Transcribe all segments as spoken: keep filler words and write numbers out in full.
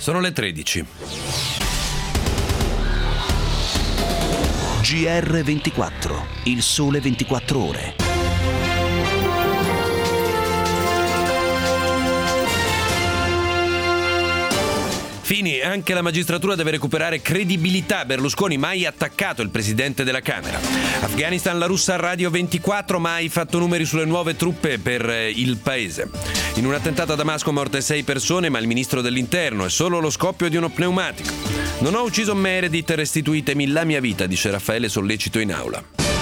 Sono le tredici. G R ventiquattro, il sole ventiquattro ore. Fini, anche la magistratura deve recuperare credibilità. Berlusconi mai attaccato il presidente della Camera. Afghanistan, la russa Radio ventiquattro, mai fatto numeri sulle nuove truppe per il paese. In un attentato a Damasco morte sei persone, ma il ministro dell'interno è solo lo scoppio di uno pneumatico. Non ho ucciso Meredith, restituitemi la mia vita, dice Raffaele Sollecito in aula.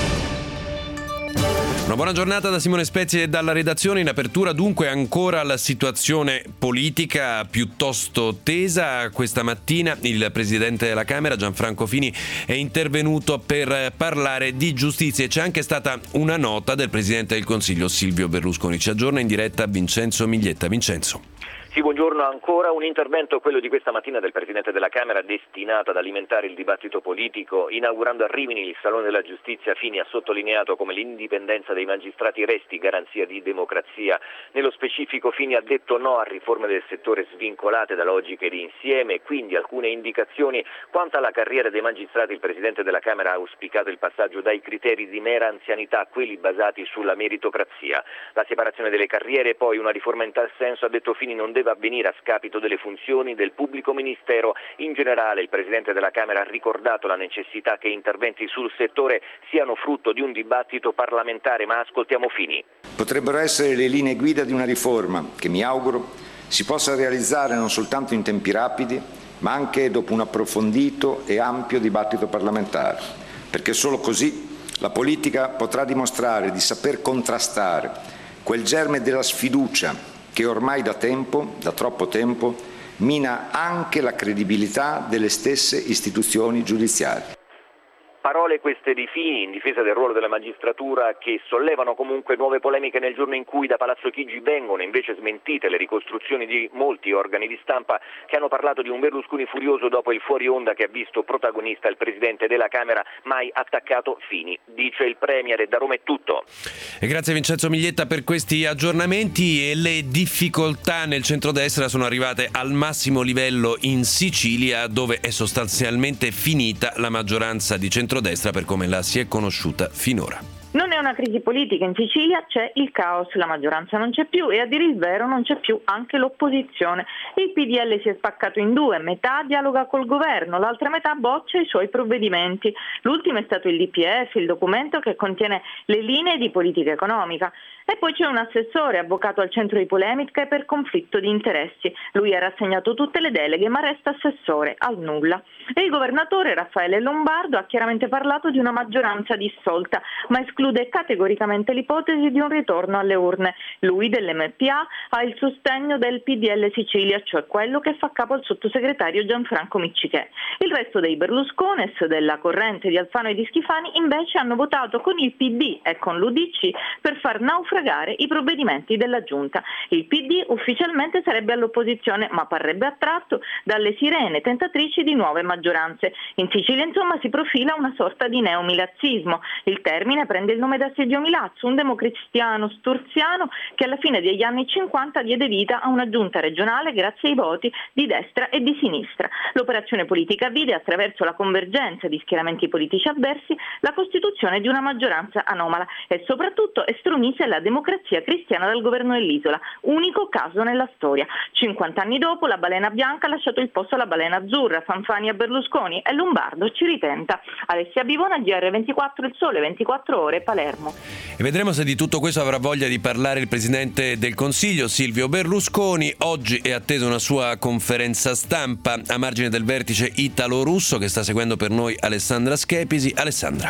Una buona giornata da Simone Spezzi e dalla redazione. In apertura dunque ancora la situazione politica piuttosto tesa. Questa mattina il presidente della Camera Gianfranco Fini è intervenuto per parlare di giustizia e c'è anche stata una nota del presidente del Consiglio Silvio Berlusconi. Ci aggiorna in diretta Vincenzo Miglietta. Vincenzo. Sì, buongiorno ancora. Un intervento, quello di questa mattina del Presidente della Camera, destinato ad alimentare il dibattito politico. Inaugurando a Rimini il Salone della Giustizia, Fini ha sottolineato come l'indipendenza dei magistrati resti garanzia di democrazia. Nello specifico Fini ha detto no a riforme del settore svincolate da logiche di insieme, quindi alcune indicazioni quanto alla carriera dei magistrati. Il Presidente della Camera ha auspicato il passaggio dai criteri di mera anzianità a quelli basati sulla meritocrazia. La separazione delle carriere, poi una riforma in tal senso, ha detto Fini, non deve avvenire a scapito delle funzioni del pubblico ministero. In generale il Presidente della Camera ha ricordato la necessità che interventi sul settore siano frutto di un dibattito parlamentare, ma ascoltiamo Fini. Potrebbero essere le linee guida di una riforma che mi auguro si possa realizzare non soltanto in tempi rapidi, ma anche dopo un approfondito e ampio dibattito parlamentare, perché solo così la politica potrà dimostrare di saper contrastare quel germe della sfiducia che ormai da tempo, da troppo tempo, mina anche la credibilità delle stesse istituzioni giudiziarie. Parole queste di Fini in difesa del ruolo della magistratura, che sollevano comunque nuove polemiche nel giorno in cui da Palazzo Chigi vengono invece smentite le ricostruzioni di molti organi di stampa che hanno parlato di un Berlusconi furioso dopo il fuori onda che ha visto protagonista il Presidente della Camera, mai attaccato Fini. Dice il Premier. E da Roma è tutto. E grazie Vincenzo Miglietta per questi aggiornamenti. E le difficoltà nel centrodestra sono arrivate al massimo livello in Sicilia, dove è sostanzialmente finita la maggioranza di centrodestra per come la si è conosciuta finora. Non è una crisi politica, in Sicilia c'è il caos, la maggioranza non c'è più e a dire il vero non c'è più anche l'opposizione. Il P D L si è spaccato in due, metà dialoga col governo, l'altra metà boccia i suoi provvedimenti. L'ultimo è stato il D P F, il documento che contiene le linee di politica economica. E poi c'è un assessore avvocato al centro di polemiche per conflitto di interessi. Lui ha rassegnato tutte le deleghe ma resta assessore al nulla. E il governatore Raffaele Lombardo ha chiaramente parlato di una maggioranza dissolta, ma esclude categoricamente l'ipotesi di un ritorno alle urne. Lui dell'M P A ha il sostegno del P D L Sicilia, cioè quello che fa capo al sottosegretario Gianfranco Miccichè. Il resto dei Berluscones, della corrente di Alfano e di Schifani, invece hanno votato con il P D e con l'U D C per far naufragare i provvedimenti della Giunta. Il P D ufficialmente sarebbe all'opposizione, ma parrebbe attratto dalle sirene tentatrici di nuove maggioranze. In Sicilia, insomma, si profila una sorta di neomilazzismo. Il termine prende il nome da Sergio Milazzo, un democristiano sturziano che alla fine degli anni cinquanta diede vita a una giunta regionale grazie ai voti di destra e di sinistra. L'operazione politica vide, attraverso la convergenza di schieramenti politici avversi, la costituzione di una maggioranza anomala e soprattutto estromise la democrazia cristiana dal governo dell'isola, unico caso nella storia. cinquanta anni dopo la balena bianca ha lasciato il posto alla balena azzurra, Fanfani a Berlusconi e Lombardo ci ritenta. Alessia Bivona, G R ventiquattro, il sole ventiquattro ore, Palermo. E vedremo se di tutto questo avrà voglia di parlare il Presidente del Consiglio Silvio Berlusconi. Oggi è attesa una sua conferenza stampa a margine del vertice italo-russo che sta seguendo per noi Alessandra Schepisi. Alessandra.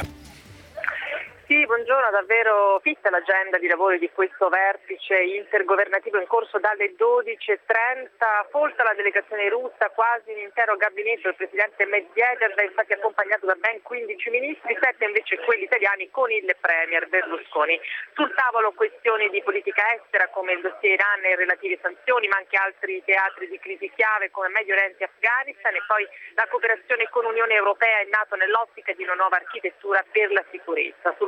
Sì, buongiorno, davvero fitta l'agenda di lavori di questo vertice intergovernativo in corso dalle dodici e trenta, folta la delegazione russa, quasi un intero gabinetto del presidente Medvedev, infatti accompagnato da ben quindici ministri, sette invece quelli italiani con il premier Berlusconi. Sul tavolo questioni di politica estera come il dossier Iran e relative sanzioni, ma anche altri teatri di crisi chiave come Medio Oriente e Afghanistan, e poi la cooperazione con l'Unione Europea è nato nell'ottica di una nuova architettura per la sicurezza. Sul piano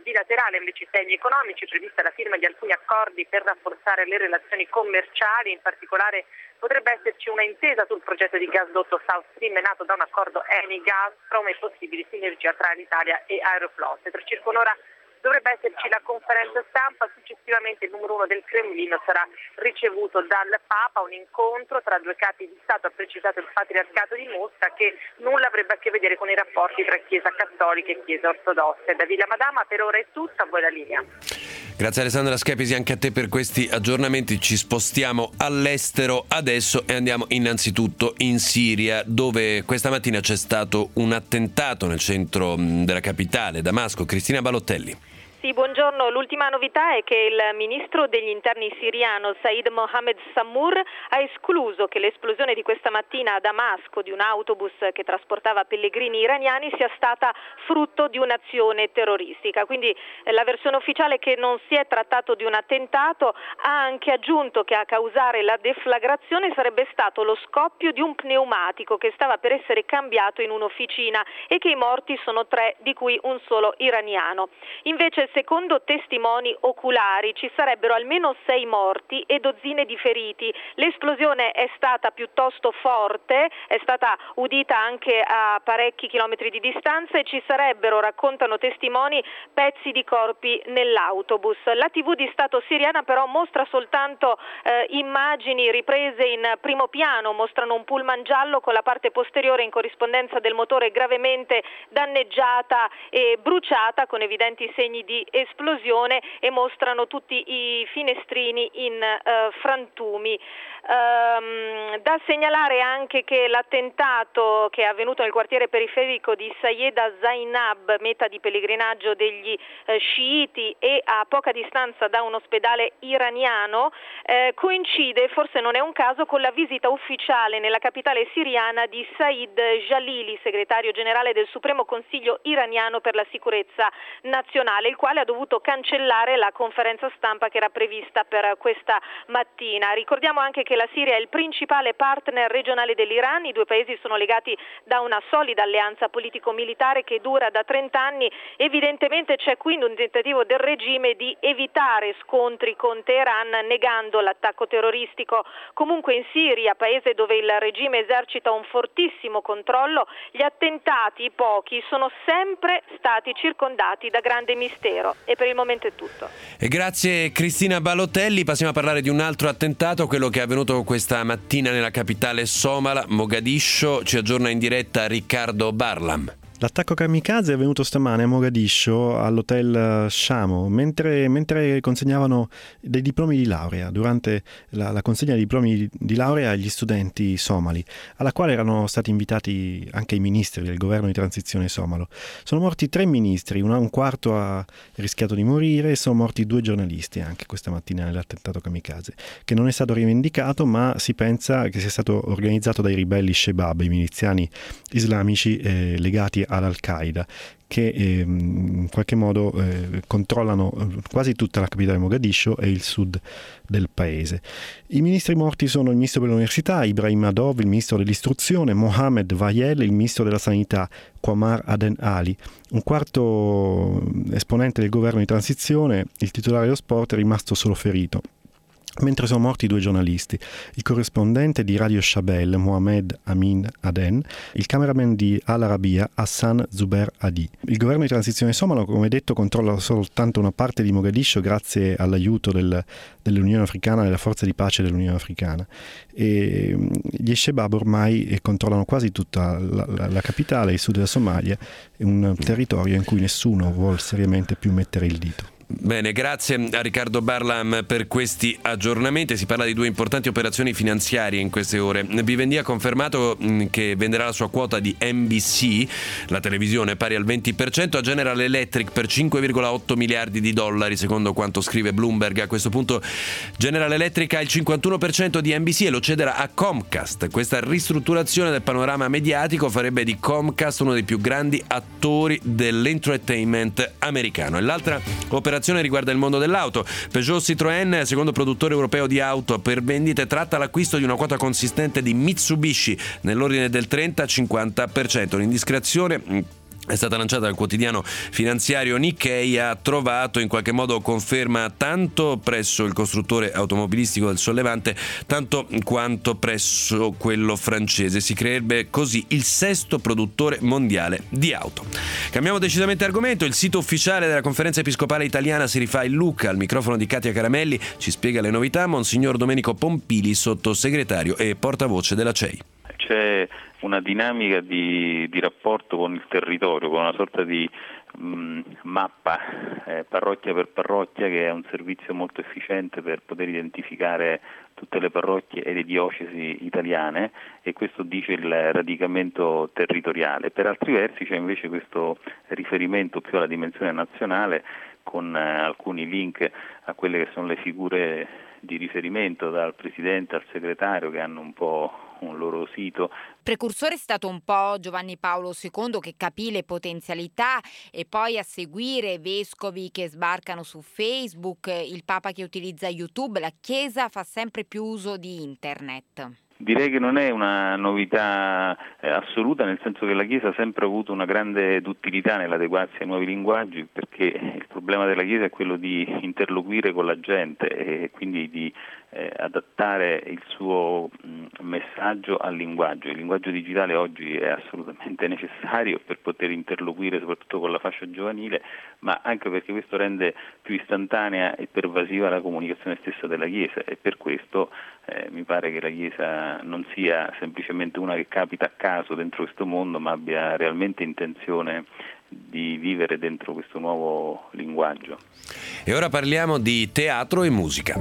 bilaterale invece temi economici, prevista la firma di alcuni accordi per rafforzare le relazioni commerciali, in particolare potrebbe esserci una intesa sul progetto di gasdotto South Stream nato da un accordo Eni-Gazprom e possibili sinergie tra l'Italia e Aeroflot. Tra circa un'ora dovrebbe esserci la conferenza stampa, successivamente il numero uno del Cremlino sarà ricevuto dal Papa, un incontro tra due capi di Stato, ha precisato il Patriarcato di Mosca, che nulla avrebbe a che vedere con i rapporti tra Chiesa Cattolica e Chiesa Ortodossa. Da Villa Madama per ora è tutto, a voi la linea. Grazie Alessandra Schepisi, anche a te per questi aggiornamenti. Ci spostiamo all'estero adesso e andiamo innanzitutto in Siria, dove questa mattina c'è stato un attentato nel centro della capitale, Damasco. Cristina Balotelli. Sì, buongiorno. L'ultima novità è che il ministro degli interni siriano Said Mohammed Samour ha escluso che l'esplosione di questa mattina a Damasco di un autobus che trasportava pellegrini iraniani sia stata frutto di un'azione terroristica. Quindi eh, la versione ufficiale è che non si è trattato di un attentato, ha anche aggiunto che a causare la deflagrazione sarebbe stato lo scoppio di un pneumatico che stava per essere cambiato in un'officina e che i morti sono tre, di cui un solo iraniano. Invece, secondo testimoni oculari, ci sarebbero almeno sei morti e dozzine di feriti. L'esplosione è stata piuttosto forte, è stata udita anche a parecchi chilometri di distanza e ci sarebbero, raccontano testimoni, pezzi di corpi nell'autobus. La tivù di Stato siriana però mostra soltanto eh, immagini riprese in primo piano, mostrano un pullman giallo con la parte posteriore in corrispondenza del motore gravemente danneggiata e bruciata, con evidenti segni di esplosione, e mostrano tutti i finestrini in uh, frantumi. Um, da segnalare anche che l'attentato che è avvenuto nel quartiere periferico di Sayeda Zainab, meta di pellegrinaggio degli uh, sciiti e a poca distanza da un ospedale iraniano, uh, coincide, forse non è un caso, con la visita ufficiale nella capitale siriana di Said Jalili, segretario generale del Supremo Consiglio iraniano per la sicurezza nazionale, il quale ha dovuto cancellare la conferenza stampa che era prevista per questa mattina. Ricordiamo anche che la Siria è il principale partner regionale dell'Iran, i due paesi sono legati da una solida alleanza politico-militare che dura da trenta anni, evidentemente c'è quindi un tentativo del regime di evitare scontri con Teheran negando l'attacco terroristico. Comunque in Siria, paese dove il regime esercita un fortissimo controllo, gli attentati, pochi, sono sempre stati circondati da grande mistero. E per il momento è tutto. E grazie Cristina Balotelli. Passiamo a parlare di un altro attentato, quello che è avvenuto questa mattina nella capitale somala, Mogadiscio. Ci aggiorna in diretta Riccardo Barlam. L'attacco kamikaze è avvenuto stamane a Mogadiscio, all'hotel Shamo, mentre, mentre consegnavano dei diplomi di laurea, durante la, la consegna dei diplomi di laurea agli studenti somali, alla quale erano stati invitati anche i ministri del governo di transizione somalo. Sono morti tre ministri, una, un quarto ha rischiato di morire, e sono morti due giornalisti anche questa mattina nell'attentato kamikaze, che non è stato rivendicato, ma si pensa che sia stato organizzato dai ribelli Shebab, i miliziani islamici eh, legati all'Al-Qaeda, che eh, in qualche modo eh, controllano quasi tutta la capitale Mogadiscio e il sud del paese. I ministri morti sono il ministro dell'università Ibrahim Adov, il ministro dell'istruzione Mohamed Vayel, il ministro della sanità Qamar Aden Ali. Un quarto esponente del governo di transizione, il titolare dello sport, è rimasto solo ferito, mentre sono morti due giornalisti, il corrispondente di Radio Shabelle Mohamed Amin Aden, il cameraman di Al Arabiya Hassan Zuber Adi. Il governo di transizione somalo, come detto, controlla soltanto una parte di Mogadiscio grazie all'aiuto del, dell'Unione Africana, della forza di pace dell'Unione Africana, e gli Shebab ormai controllano quasi tutta la, la, la capitale, il sud della Somalia, un territorio in cui nessuno vuole seriamente più mettere il dito. Bene, grazie a Riccardo Barlam per questi aggiornamenti. Si parla di due importanti operazioni finanziarie in queste ore. Vivendi ha confermato che venderà la sua quota di N B C, la televisione pari al venti per cento, a General Electric per cinque virgola otto miliardi di dollari, secondo quanto scrive Bloomberg. A questo punto General Electric ha il cinquantuno per cento di N B C e lo cederà a Comcast. Questa ristrutturazione del panorama mediatico farebbe di Comcast uno dei più grandi attori dell'entertainment americano. E l'altra operazione riguarda il mondo dell'auto. Peugeot Citroën, secondo produttore europeo di auto per vendite, tratta l'acquisto di una quota consistente di Mitsubishi nell'ordine del trenta cinquanta per cento. L'indiscrezione è stata lanciata dal quotidiano finanziario Nikkei, ha trovato in qualche modo conferma tanto presso il costruttore automobilistico del Sollevante, tanto quanto presso quello francese. Si creerebbe così il sesto produttore mondiale di auto. Cambiamo decisamente argomento. Il sito ufficiale della Conferenza Episcopale Italiana si rifà in Lucca. Al microfono di Katia Caramelli ci spiega le novità Monsignor Domenico Pompili, sottosegretario e portavoce della C E I. C'è una dinamica di, di rapporto con il territorio, con una sorta di mh, mappa eh, parrocchia per parrocchia, che è un servizio molto efficiente per poter identificare tutte le parrocchie e le diocesi italiane, e questo dice il radicamento territoriale. Per altri versi c'è invece questo riferimento più alla dimensione nazionale, con eh, alcuni link a quelle che sono le figure di riferimento, dal presidente al segretario, che hanno un po' un loro sito. Precursore è stato un po' Giovanni Paolo secondo, che capì le potenzialità, e poi a seguire vescovi che sbarcano su Facebook, il Papa che utilizza YouTube. La Chiesa fa sempre più uso di internet. Direi che non è una novità eh, assoluta, nel senso che la Chiesa ha sempre avuto una grande duttilità nell'adeguarsi ai nuovi linguaggi, perché il problema della Chiesa è quello di interloquire con la gente e quindi di eh, adattare il suo mh, messaggio al linguaggio. Il linguaggio digitale oggi è assolutamente necessario per poter interloquire soprattutto con la fascia giovanile, ma anche perché questo rende più istantanea e pervasiva la comunicazione stessa della Chiesa, e per questo eh, mi pare che la Chiesa non sia semplicemente una che capita a caso dentro questo mondo, ma abbia realmente intenzione di vivere dentro questo nuovo linguaggio. E ora parliamo di teatro e musica.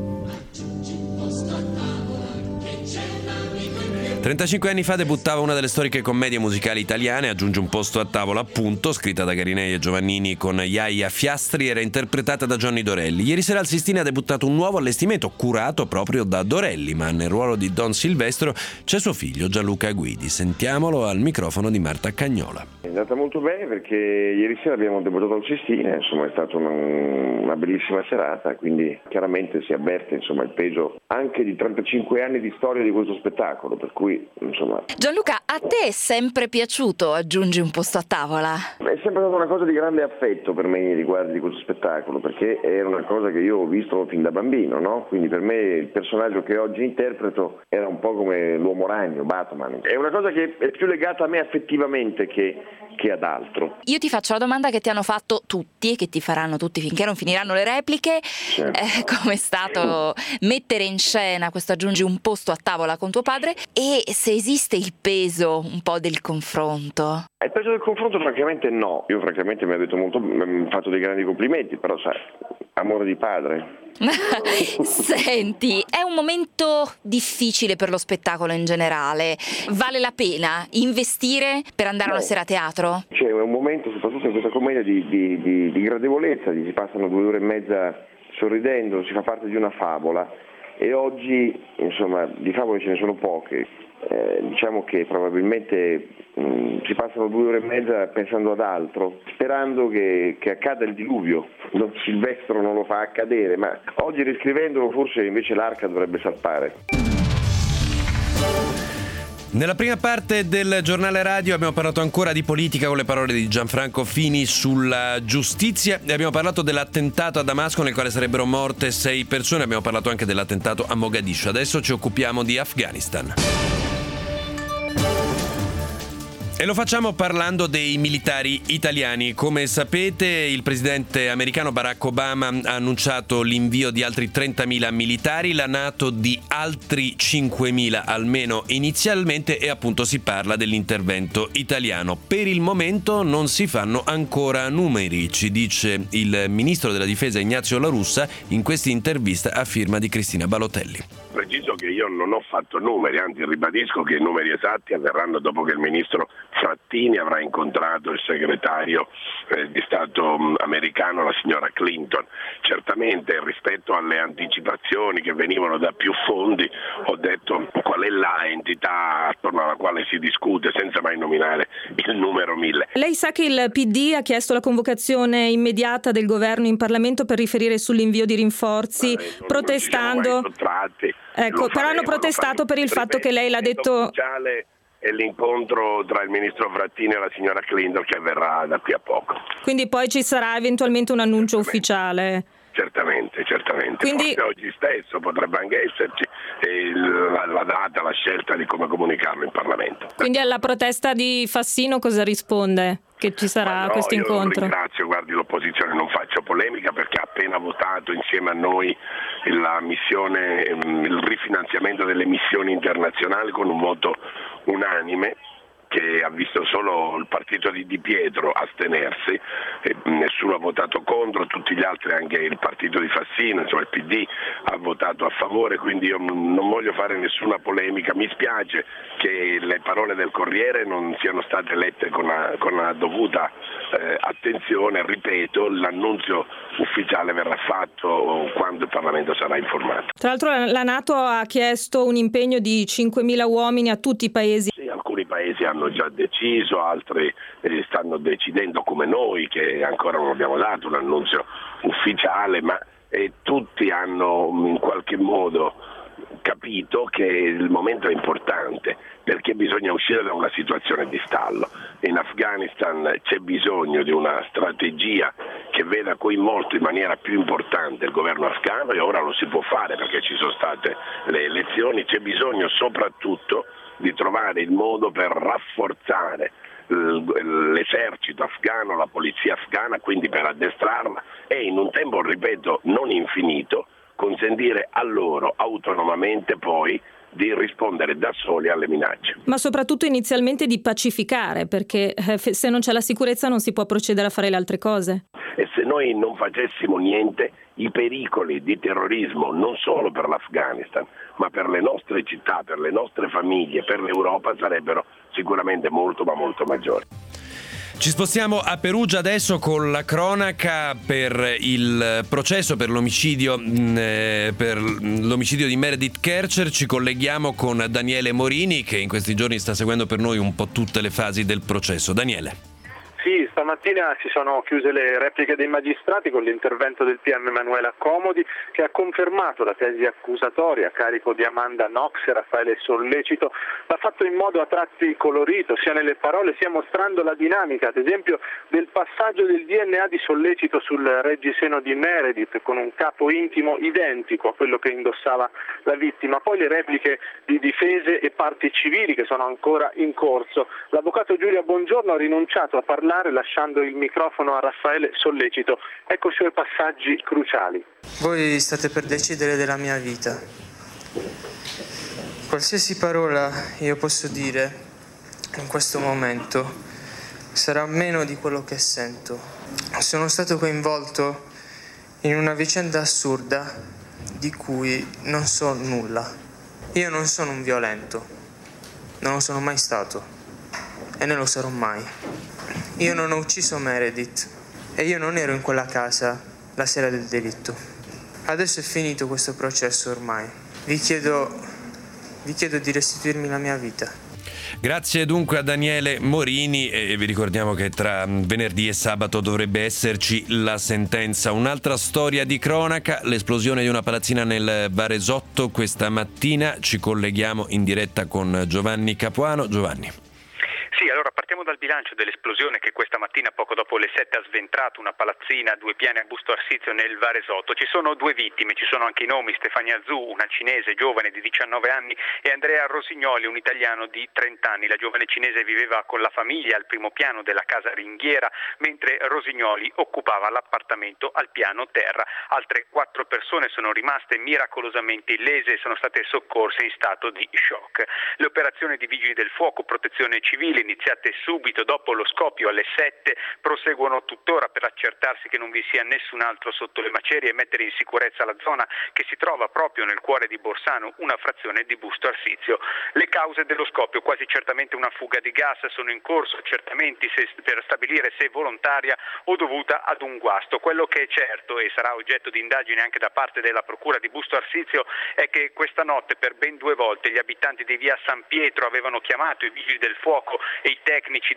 trentacinque anni fa debuttava una delle storiche commedie musicali italiane, Aggiungi un posto a tavola, appunto, scritta da Garinei e Giovannini con Iaia Fiastri, era interpretata da Johnny Dorelli. Ieri sera al Sistine ha debuttato un nuovo allestimento curato proprio da Dorelli, ma nel ruolo di Don Silvestro c'è suo figlio Gianluca Guidi. Sentiamolo al microfono di Marta Cagnola. È andata molto bene perché ieri sera abbiamo debuttato al Sistine, insomma è stata una, una bellissima serata, quindi chiaramente si avverte insomma il peso anche di trentacinque anni di storia di questo spettacolo, per cui insomma. Gianluca, a te è sempre piaciuto Aggiungi un posto a tavola? È sempre stata una cosa di grande affetto per me nei riguardi di questo spettacolo, perché era una cosa che io ho visto fin da bambino, no? Quindi per me il personaggio che oggi interpreto era un po' come l'uomo ragno, Batman. È una cosa che è più legata a me affettivamente che, che ad altro. Io ti faccio la domanda che ti hanno fatto tutti e che ti faranno tutti finché non finiranno le repliche. Certo. Eh, com'è stato mettere in scena questo Aggiungi un posto a tavola con tuo padre, e se esiste il peso un po' del confronto? Il peso del confronto francamente no, io francamente mi ha detto molto, mi ha fatto dei grandi complimenti, però sai, amore di padre. Senti, è un momento difficile per lo spettacolo in generale, vale la pena investire per andare no. a una sera a teatro? C'è un momento, soprattutto in questa commedia, di, di, di, di gradevolezza, si passano due ore e mezza sorridendo, si fa parte di una favola, e oggi insomma di favole ce ne sono poche. Eh, diciamo che probabilmente mh, si passano due ore e mezza pensando ad altro, sperando che, che accada il diluvio. Don Silvestro non lo fa accadere, ma oggi riscrivendolo forse invece l'arca dovrebbe salpare. Nella prima parte del giornale radio abbiamo parlato ancora di politica con le parole di Gianfranco Fini sulla giustizia, e abbiamo parlato dell'attentato a Damasco nel quale sarebbero morte sei persone, abbiamo parlato anche dell'attentato a Mogadiscio. Adesso ci occupiamo di Afghanistan. E lo facciamo parlando dei militari italiani. Come sapete, il presidente americano Barack Obama ha annunciato l'invio di altri trentamila militari, la NATO di altri cinquemila almeno inizialmente, e appunto si parla dell'intervento italiano. Per il momento non si fanno ancora numeri, ci dice il ministro della difesa Ignazio La Russa in questa intervista a firma di Cristina Balotelli. Preciso che io non ho fatto numeri, anzi ribadisco che i numeri esatti avverranno dopo che il ministro Frattini avrà incontrato il segretario eh, di Stato mh, americano, la signora Clinton. Certamente rispetto alle anticipazioni che venivano da più fondi ho detto qual è la entità attorno alla quale si discute senza mai nominare il numero mille. Lei sa che il P D ha chiesto la convocazione immediata del governo in Parlamento per riferire sull'invio di rinforzi, eh, protestando. Ecco, però hanno protestato per il fatto che lei l'ha detto. Ufficiale e l'incontro tra il ministro Frattini e la signora Clinton che avverrà da qui a poco. Quindi poi ci sarà eventualmente un annuncio ufficiale? Certamente, certamente. Quindi... Forse oggi stesso potrebbe anche esserci la, la data, la scelta di come comunicarlo in Parlamento. Quindi alla protesta di Fassino cosa risponde? Che ci sarà no, questo incontro? Io ringrazio, guardi, l'opposizione, non faccio polemica perché ha appena votato insieme a noi la missione, il rifinanziamento delle missioni internazionali con un voto unanime, che ha visto solo il partito di Di Pietro astenersi, e nessuno ha votato contro, tutti gli altri, anche il partito di Fassino, insomma il P D ha votato a favore, quindi io non voglio fare nessuna polemica, mi spiace che le parole del Corriere non siano state lette con la, con la dovuta eh, attenzione, ripeto, l'annuncio ufficiale verrà fatto quando il Parlamento sarà informato. Tra l'altro la NATO ha chiesto un impegno di cinquemila uomini a tutti i paesi. Sì, alcuni paesi hanno già deciso, altri eh, stanno decidendo come noi, che ancora non abbiamo dato un annuncio ufficiale, ma eh, tutti hanno in qualche modo capito che il momento è importante perché bisogna uscire da una situazione di stallo. In Afghanistan c'è bisogno di una strategia che veda coinvolto in maniera più importante il governo afghano e ora lo si può fare perché ci sono state le elezioni, c'è bisogno soprattutto di trovare il modo per rafforzare l'esercito afghano, la polizia afghana, quindi per addestrarla e in un tempo, ripeto, non infinito, consentire a loro autonomamente poi di rispondere da soli alle minacce. Ma soprattutto inizialmente di pacificare, perché eh, se non c'è la sicurezza non si può procedere a fare le altre cose. E se noi non facessimo niente, i pericoli di terrorismo non solo per l'Afghanistan, ma per le nostre città, per le nostre famiglie, per l'Europa sarebbero sicuramente molto ma molto maggiori. Ci spostiamo a Perugia adesso con la cronaca per il processo per l'omicidio, eh, per l'omicidio di Meredith Kercher. Ci colleghiamo con Daniele Morini che in questi giorni sta seguendo per noi un po' tutte le fasi del processo. Daniele. Sì, stamattina si sono chiuse le repliche dei magistrati con l'intervento del P M Emanuele Accomodi che ha confermato la tesi accusatoria a carico di Amanda Knox e Raffaele Sollecito. L'ha fatto in modo a tratti colorito sia nelle parole sia mostrando la dinamica, ad esempio del passaggio del D N A di Sollecito sul reggiseno di Meredith con un capo intimo identico a quello che indossava la vittima. Poi le repliche di difese e parti civili che sono ancora in corso. L'avvocato Giulia Bongiorno ha rinunciato a parlare lasciando il microfono a Raffaele Sollecito. Ecco i suoi passaggi cruciali. Voi state per decidere della mia vita. Qualsiasi parola io posso dire in questo momento sarà meno di quello che sento. Sono stato coinvolto in una vicenda assurda di cui non so nulla. Io non sono un violento, non lo sono mai stato e non lo sarò mai. Io non ho ucciso Meredith e io non ero in quella casa la sera del delitto. Adesso è finito questo processo ormai. Vi chiedo, vi chiedo di restituirmi la mia vita. Grazie dunque a Daniele Morini e vi ricordiamo che tra venerdì e sabato dovrebbe esserci la sentenza. Un'altra storia di cronaca, l'esplosione di una palazzina nel Varesotto questa mattina. Ci colleghiamo in diretta con Giovanni Capuano. Giovanni. Sì, allora partiamo dal bilancio dell'esplosione che questa mattina poco dopo le sette ha sventrato una palazzina a due piani a Busto Arsizio nel Varesotto. Ci sono due vittime, ci sono anche i nomi: Stefania Zù, una cinese giovane di diciannove anni, e Andrea Rosignoli, un italiano di trenta anni. La giovane cinese viveva con la famiglia al primo piano della casa ringhiera, mentre Rosignoli occupava l'appartamento al piano terra. Altre quattro persone sono rimaste miracolosamente illese e sono state soccorse in stato di shock. Le operazioni di vigili del fuoco, protezione civile, iniziate subito dopo lo scoppio alle sette, proseguono tuttora per accertarsi che non vi sia nessun altro sotto le macerie e mettere in sicurezza la zona che si trova proprio nel cuore di Borsano, una frazione di Busto Arsizio. Le cause dello scoppio, quasi certamente una fuga di gas, sono in corso accertamenti per stabilire se volontaria o dovuta ad un guasto. Quello che è certo e sarà oggetto di indagine anche da parte della procura di Busto Arsizio è che questa notte per ben due volte gli abitanti di via San Pietro avevano chiamato i vigili del fuoco e i tecnici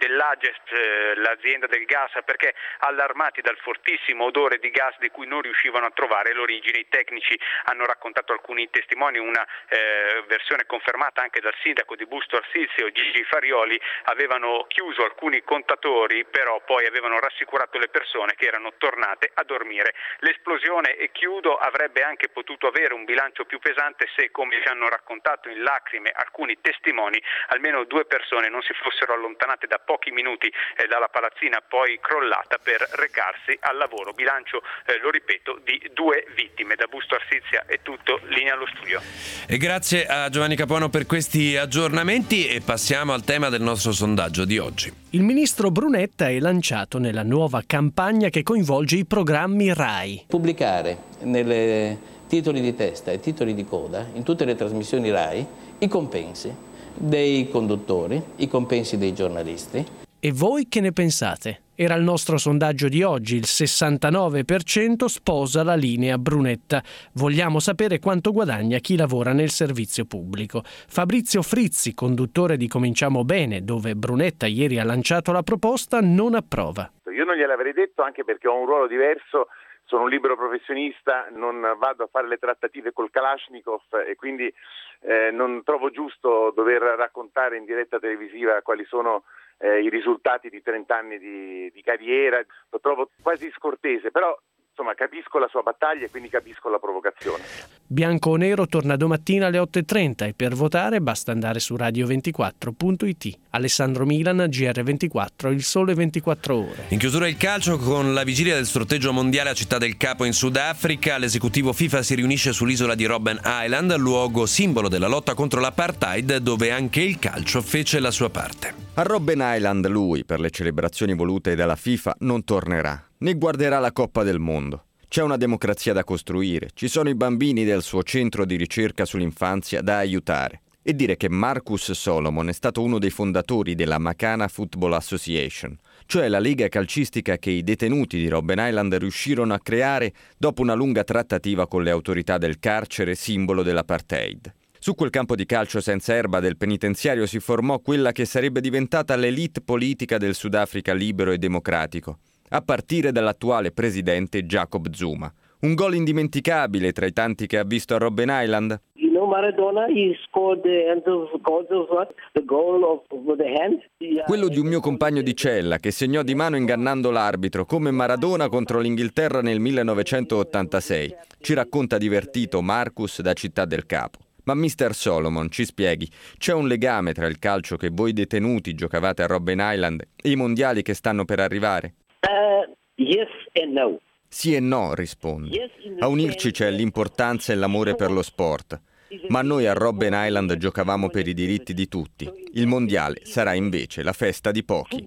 dell'Agest, eh, l'azienda del gas, perché allarmati dal fortissimo odore di gas di cui non riuscivano a trovare l'origine. I tecnici hanno raccontato alcuni testimoni, una eh, versione confermata anche dal sindaco di Busto Arsizio, Gigi Farioli. Avevano chiuso alcuni contatori, però poi avevano rassicurato le persone che erano tornate a dormire. L'esplosione, e chiudo, avrebbe anche potuto avere un bilancio più pesante se, come ci hanno raccontato in lacrime alcuni testimoni, almeno due persone non si fossero allontanate da pochi minuti eh, dalla palazzina poi crollata per recarsi al lavoro. Bilancio, eh, lo ripeto, di due vittime. Da Busto Arsizia è tutto, linea allo studio. E grazie a Giovanni Capuano per questi aggiornamenti, e passiamo al tema del nostro sondaggio di oggi. Il ministro Brunetta è lanciato nella nuova campagna che coinvolge i programmi RAI. Pubblicare nelle titoli di testa e titoli di coda in tutte le trasmissioni RAI i compensi dei conduttori, i compensi dei giornalisti. E voi che ne pensate? Era il nostro sondaggio di oggi, il sessantanove per cento sposa la linea Brunetta. Vogliamo sapere quanto guadagna chi lavora nel servizio pubblico. Fabrizio Frizzi, conduttore di Cominciamo Bene, dove Brunetta ieri ha lanciato la proposta, non approva. Io non gliel'avrei detto, anche perché ho un ruolo diverso, sono un libero professionista, non vado a fare le trattative col Kalashnikov e quindi eh, non trovo giusto dover raccontare in diretta televisiva quali sono eh, i risultati di trenta anni di, di carriera. Lo trovo quasi scortese, però insomma capisco la sua battaglia e quindi capisco la provocazione. Bianco o Nero torna domattina alle otto e trenta e per votare basta andare su radio ventiquattro punto it. Alessandro Milan, G R ventiquattro, Il Sole ventiquattro Ore. In chiusura il calcio, con la vigilia del sorteggio mondiale a Città del Capo in Sudafrica, l'esecutivo FIFA si riunisce sull'isola di Robben Island, luogo simbolo della lotta contro l'apartheid, dove anche il calcio fece la sua parte. A Robben Island lui, per le celebrazioni volute dalla FIFA, non tornerà, né guarderà la Coppa del Mondo. C'è una democrazia da costruire, ci sono i bambini del suo centro di ricerca sull'infanzia da aiutare. E dire che Marcus Solomon è stato uno dei fondatori della Makana Football Association, cioè la lega calcistica che i detenuti di Robben Island riuscirono a creare dopo una lunga trattativa con le autorità del carcere, simbolo dell'apartheid. Su quel campo di calcio senza erba del penitenziario si formò quella che sarebbe diventata l'elite politica del Sudafrica libero e democratico, a partire dall'attuale presidente Jacob Zuma. Un gol indimenticabile tra i tanti che ha visto a Robben Island? You know Maradona, he scored the end of goals of what? The goal of with the hand. Quello di un mio compagno di cella che segnò di mano ingannando l'arbitro, come Maradona contro l'Inghilterra nel millenovecentottantasei. Ci racconta divertito Marcus da Città del Capo. Ma mister Solomon, ci spieghi, c'è un legame tra il calcio che voi detenuti giocavate a Robben Island e i mondiali che stanno per arrivare? Uh, yes and no. Sì e no, risponde. A unirci c'è l'importanza e l'amore per lo sport. Ma noi a Robben Island giocavamo per i diritti di tutti. Il mondiale sarà invece la festa di pochi.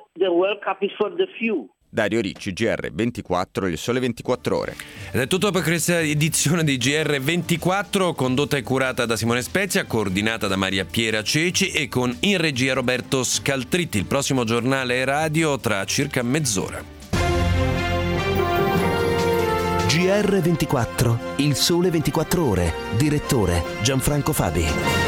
Dario Ricci, G R ventiquattro, Il Sole ventiquattro Ore. Ed è tutto per questa edizione di G R ventiquattro, condotta e curata da Simone Spezia, coordinata da Maria Piera Ceci e con in regia Roberto Scaltritti. Il prossimo giornale radio tra circa mezz'ora. G R ventiquattro, Il Sole ventiquattro Ore. Direttore Gianfranco Fabi.